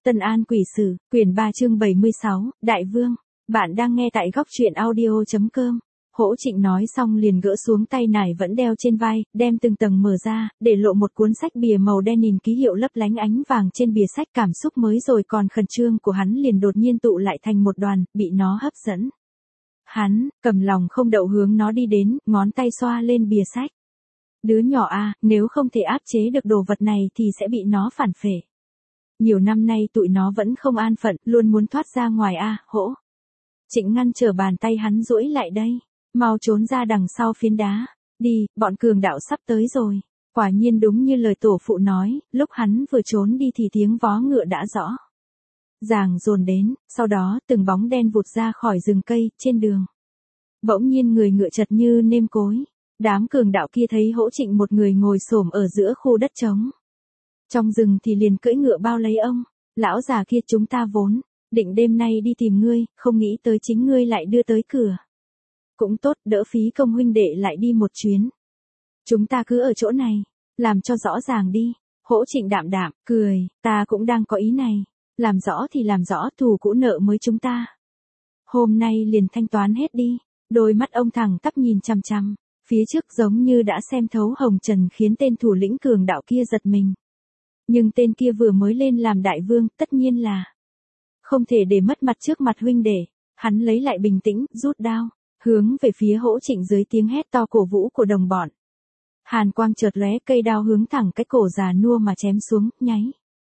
Tân An Quỷ Sử, quyển 3 chương 76, Đại Vương. Bạn đang nghe tại góc truyện audio.com. Hỗ Trịnh nói xong liền gỡ xuống tay nải vẫn đeo trên vai, đem từng tầng mở ra, để lộ một cuốn sách bìa màu đen nhìn ký hiệu lấp lánh ánh vàng trên bìa sách. Cảm xúc mới rồi còn khẩn trương của hắn liền đột nhiên tụ lại thành một đoàn, bị nó hấp dẫn. Hắn, cầm lòng không đậu hướng nó đi đến, ngón tay xoa lên bìa sách. Đứa nhỏ à, nếu không thể áp chế được đồ vật này thì sẽ bị nó phản phệ. Nhiều năm nay tụi nó vẫn không an phận, luôn muốn thoát ra ngoài a, Hỗ Trịnh ngăn trở bàn tay hắn duỗi lại đây. Mau trốn ra đằng sau phiến đá. Đi, bọn cường đạo sắp tới rồi. Quả nhiên đúng như lời tổ phụ nói, lúc hắn vừa trốn đi thì tiếng vó ngựa đã rõ ràng dồn đến, sau đó từng bóng đen vụt ra khỏi rừng cây, trên đường. Bỗng nhiên người ngựa chật như nêm cối. Đám cường đạo kia thấy Hỗ Trịnh một người ngồi xổm ở giữa khu đất trống. Trong rừng thì liền cưỡi ngựa bao lấy ông. Lão già kia, chúng ta vốn định đêm nay đi tìm ngươi, không nghĩ tới chính ngươi lại đưa tới cửa. Cũng tốt, đỡ phí công huynh đệ lại đi một chuyến. Chúng ta cứ ở chỗ này, làm cho rõ ràng đi. Hỗ Trịnh đạm đạm, cười, ta cũng đang có ý này. Làm rõ thì làm rõ, thù cũ nợ mới chúng ta. Hôm nay liền thanh toán hết đi. Đôi mắt ông thẳng tắp nhìn chằm chằm. Phía trước giống như đã xem thấu hồng trần, khiến tên thủ lĩnh cường đạo kia giật mình. Nhưng tên kia vừa mới lên làm đại vương, tất nhiên là không thể để mất mặt trước mặt huynh đệ. Hắn lấy lại bình tĩnh, rút đao, hướng về phía Hỗ Trịnh dưới tiếng hét to cổ vũ của đồng bọn. Hàn quang chợt lóe, cây đao hướng thẳng cái cổ già nua mà chém xuống, nháy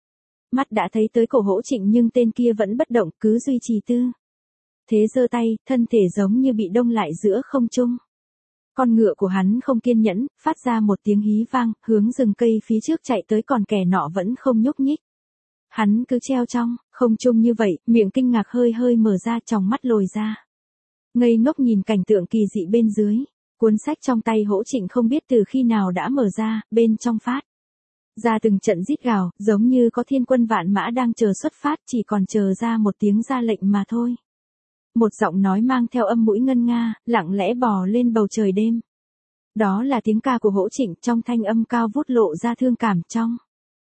mắt đã thấy tới cổ Hỗ Trịnh, nhưng tên kia vẫn bất động, cứ duy trì tư thế giơ tay, thân thể giống như bị đông lại giữa không trung. Con ngựa của hắn không kiên nhẫn, phát ra một tiếng hí vang, hướng rừng cây phía trước chạy tới, còn kẻ nọ vẫn không nhúc nhích. Hắn cứ treo trong không trung như vậy, miệng kinh ngạc hơi hơi mở ra, tròng mắt lồi ra. Ngây ngốc nhìn cảnh tượng kỳ dị bên dưới. Cuốn sách trong tay Hỗ Trịnh không biết từ khi nào đã mở ra, bên trong phát ra từng trận rít gào, giống như có thiên quân vạn mã đang chờ xuất phát, chỉ còn chờ ra một tiếng ra lệnh mà thôi. Một giọng nói mang theo âm mũi ngân nga, lặng lẽ bò lên bầu trời đêm. Đó là tiếng ca của Hỗ Trịnh, trong thanh âm cao vút lộ ra thương cảm, trong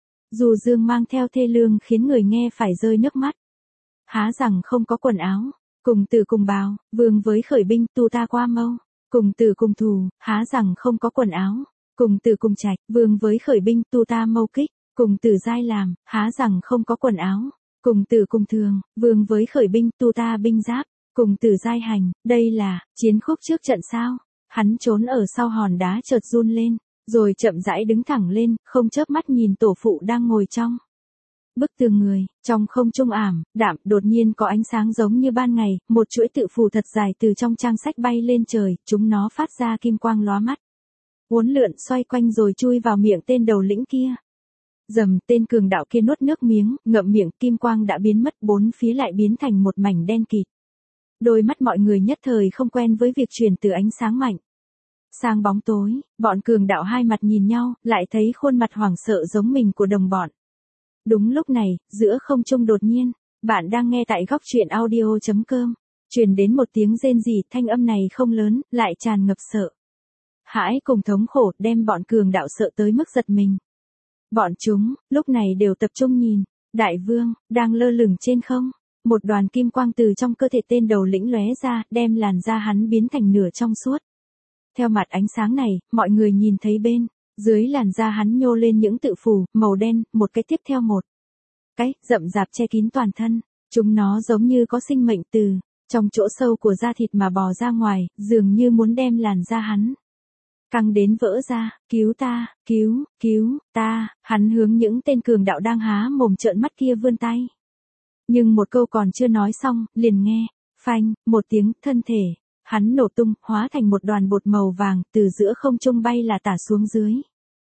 dù dương mang theo thê lương, khiến người nghe phải rơi nước mắt. Há rằng không có quần áo, cùng tử cùng bào, vương với khởi binh, tu ta qua mâu. Cùng tử cùng thù, há rằng không có quần áo, cùng tử cùng trạch, vương với khởi binh, tu ta mâu kích. Cùng tử giai làm, há rằng không có quần áo, cùng tử cùng thường, vương với khởi binh, tu ta binh giáp. Cùng tử giai hành, đây là chiến khúc trước trận sao? Hắn trốn ở sau hòn đá chợt run lên, rồi chậm rãi đứng thẳng lên, không chớp mắt nhìn tổ phụ đang ngồi trong bức tường người. Trong không trung ảm đạm, đột nhiên có ánh sáng giống như ban ngày, một chuỗi tự phù thật dài từ trong trang sách bay lên trời, chúng nó phát ra kim quang lóa mắt, uốn lượn xoay quanh rồi chui vào miệng tên đầu lĩnh kia. Dầm, tên cường đạo kia nuốt nước miếng, ngậm miệng, kim quang đã biến mất, bốn phía lại biến thành một mảnh đen kịt. Đôi mắt mọi người nhất thời không quen với việc chuyển từ ánh sáng mạnh sang bóng tối. Bọn cường đạo hai mặt nhìn nhau, lại thấy khuôn mặt hoảng sợ giống mình của đồng bọn. Đúng lúc này, giữa không trung đột nhiên, bạn đang nghe tại góc truyện audio.com, truyền đến một tiếng rên rỉ, thanh âm này không lớn, lại tràn ngập sợ hãi cùng thống khổ, đem bọn cường đạo sợ tới mức giật mình. Bọn chúng, lúc này đều tập trung nhìn, đại vương, đang lơ lửng trên không. Một đoàn kim quang từ trong cơ thể tên đầu lĩnh lóe ra, đem làn da hắn biến thành nửa trong suốt. Theo mặt ánh sáng này, mọi người nhìn thấy bên dưới làn da hắn nhô lên những tự phù màu đen, một cái tiếp theo một cái, rậm rạp che kín toàn thân. Chúng nó giống như có sinh mệnh từ trong chỗ sâu của da thịt mà bò ra ngoài, dường như muốn đem làn da hắn căng đến vỡ ra. Cứu ta, cứu ta. Hắn hướng những tên cường đạo đang há mồm trợn mắt kia vươn tay. Nhưng một câu còn chưa nói xong, liền nghe phanh một tiếng, thân thể hắn nổ tung, hóa thành một đoàn bột màu vàng, từ giữa không trung bay là tả xuống dưới.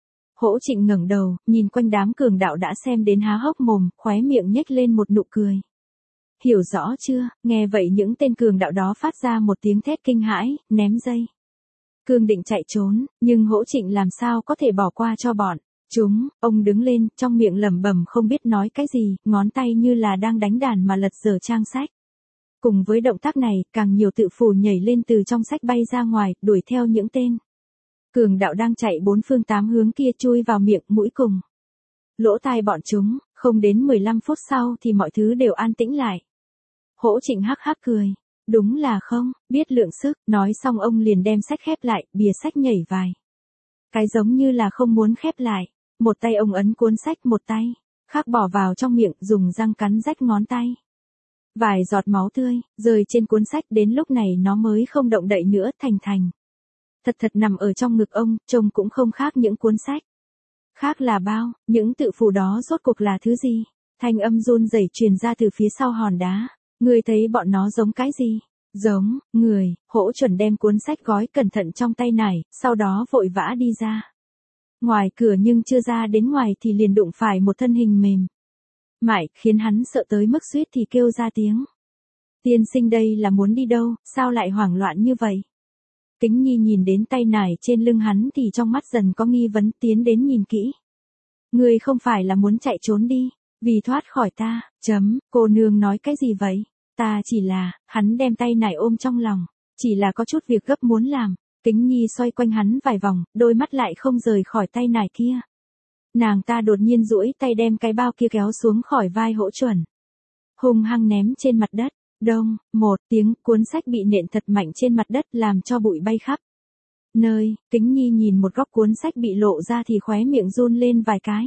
Hỗ Trịnh ngẩng đầu, nhìn quanh đám cường đạo đã xem đến há hốc mồm, khóe miệng nhếch lên một nụ cười. Hiểu rõ chưa? Nghe vậy những tên cường đạo đó phát ra một tiếng thét kinh hãi, ném dây cương định chạy trốn, nhưng Hỗ Trịnh làm sao có thể bỏ qua cho bọn chúng. Ông đứng lên, trong miệng lẩm bẩm không biết nói cái gì, ngón tay như là đang đánh đàn mà lật dở trang sách. Cùng với động tác này, càng nhiều tự phù nhảy lên từ trong sách bay ra ngoài, đuổi theo những tên cường đạo đang chạy bốn phương tám hướng kia, chui vào miệng, mũi cùng lỗ tai bọn chúng. Không đến 15 phút sau thì mọi thứ đều an tĩnh lại. Hỗ Trịnh hắc hắc cười. Đúng là không, biết lượng sức, nói xong ông liền đem sách khép lại, bìa sách nhảy vài. Cái giống như là không muốn khép lại. Một tay ông ấn cuốn sách, một tay khác bỏ vào trong miệng, dùng răng cắn rách ngón tay. Vài giọt máu tươi, rơi trên cuốn sách, đến lúc này nó mới không động đậy nữa, thành. Thật nằm ở trong ngực ông, trông cũng không khác những cuốn sách. Khác là bao, những tự phù đó rốt cuộc là thứ gì? Thanh âm run rẩy truyền ra từ phía sau hòn đá. Ngươi thấy bọn nó giống cái gì? Giống, người. Hỗ Chuẩn đem cuốn sách gói cẩn thận trong tay nải, sau đó vội vã đi ra. Ngoài cửa nhưng chưa ra đến ngoài thì liền đụng phải một thân hình mềm mại, khiến hắn sợ tới mức suýt thì kêu ra tiếng. Tiên sinh đây là muốn đi đâu, sao lại hoảng loạn như vậy? Kính Nhi nhìn đến tay nải trên lưng hắn thì trong mắt dần có nghi vấn, tiến đến nhìn kỹ. Ngươi không phải là muốn chạy trốn đi, vì thoát khỏi ta, cô nương nói cái gì vậy? Ta chỉ là, hắn đem tay nải ôm trong lòng, chỉ là có chút việc gấp muốn làm. Kính Nhi xoay quanh hắn vài vòng, đôi mắt lại không rời khỏi tay nải kia. Nàng ta đột nhiên duỗi tay đem cái bao kia kéo xuống khỏi vai Hỗ Chuẩn. Hung hăng ném trên mặt đất. Đông, một tiếng, cuốn sách bị nện thật mạnh trên mặt đất làm cho bụi bay khắp nơi. Kính Nhi nhìn một góc cuốn sách bị lộ ra thì khóe miệng run lên vài cái.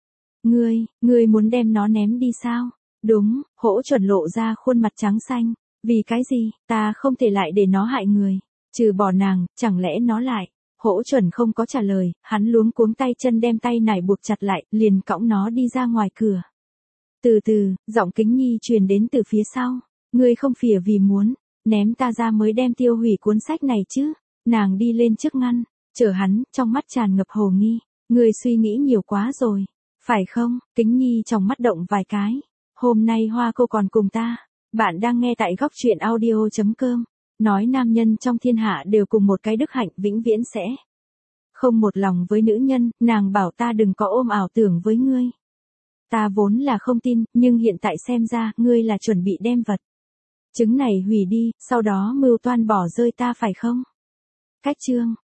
Ngươi muốn đem nó ném đi sao? Đúng, Hỗ Chuẩn lộ ra khuôn mặt trắng xanh. Vì cái gì, ta không thể lại để nó hại người. Trừ bỏ nàng, chẳng lẽ nó lại? Hỗ Chuẩn không có trả lời, hắn luống cuống tay chân đem tay nải buộc chặt lại, liền cõng nó đi ra ngoài cửa. Từ từ, giọng Kính Nhi truyền đến từ phía sau. Ngươi không phìa vì muốn ném ta ra mới đem tiêu hủy cuốn sách này chứ? Nàng đi lên trước ngăn, chở hắn, trong mắt tràn ngập hồ nghi. Ngươi suy nghĩ nhiều quá rồi, phải không? Kính Nhi trong mắt động vài cái. Hôm nay Hoa cô còn cùng ta. Bạn đang nghe tại góc truyện audio.com. Nói nam nhân trong thiên hạ đều cùng một cái đức hạnh, vĩnh viễn sẽ không một lòng với nữ nhân. Nàng bảo ta đừng có ôm ảo tưởng với ngươi. Ta vốn là không tin, nhưng hiện tại xem ra, ngươi là chuẩn bị đem vật chứng này hủy đi, sau đó mưu toan bỏ rơi ta phải không? Cách chương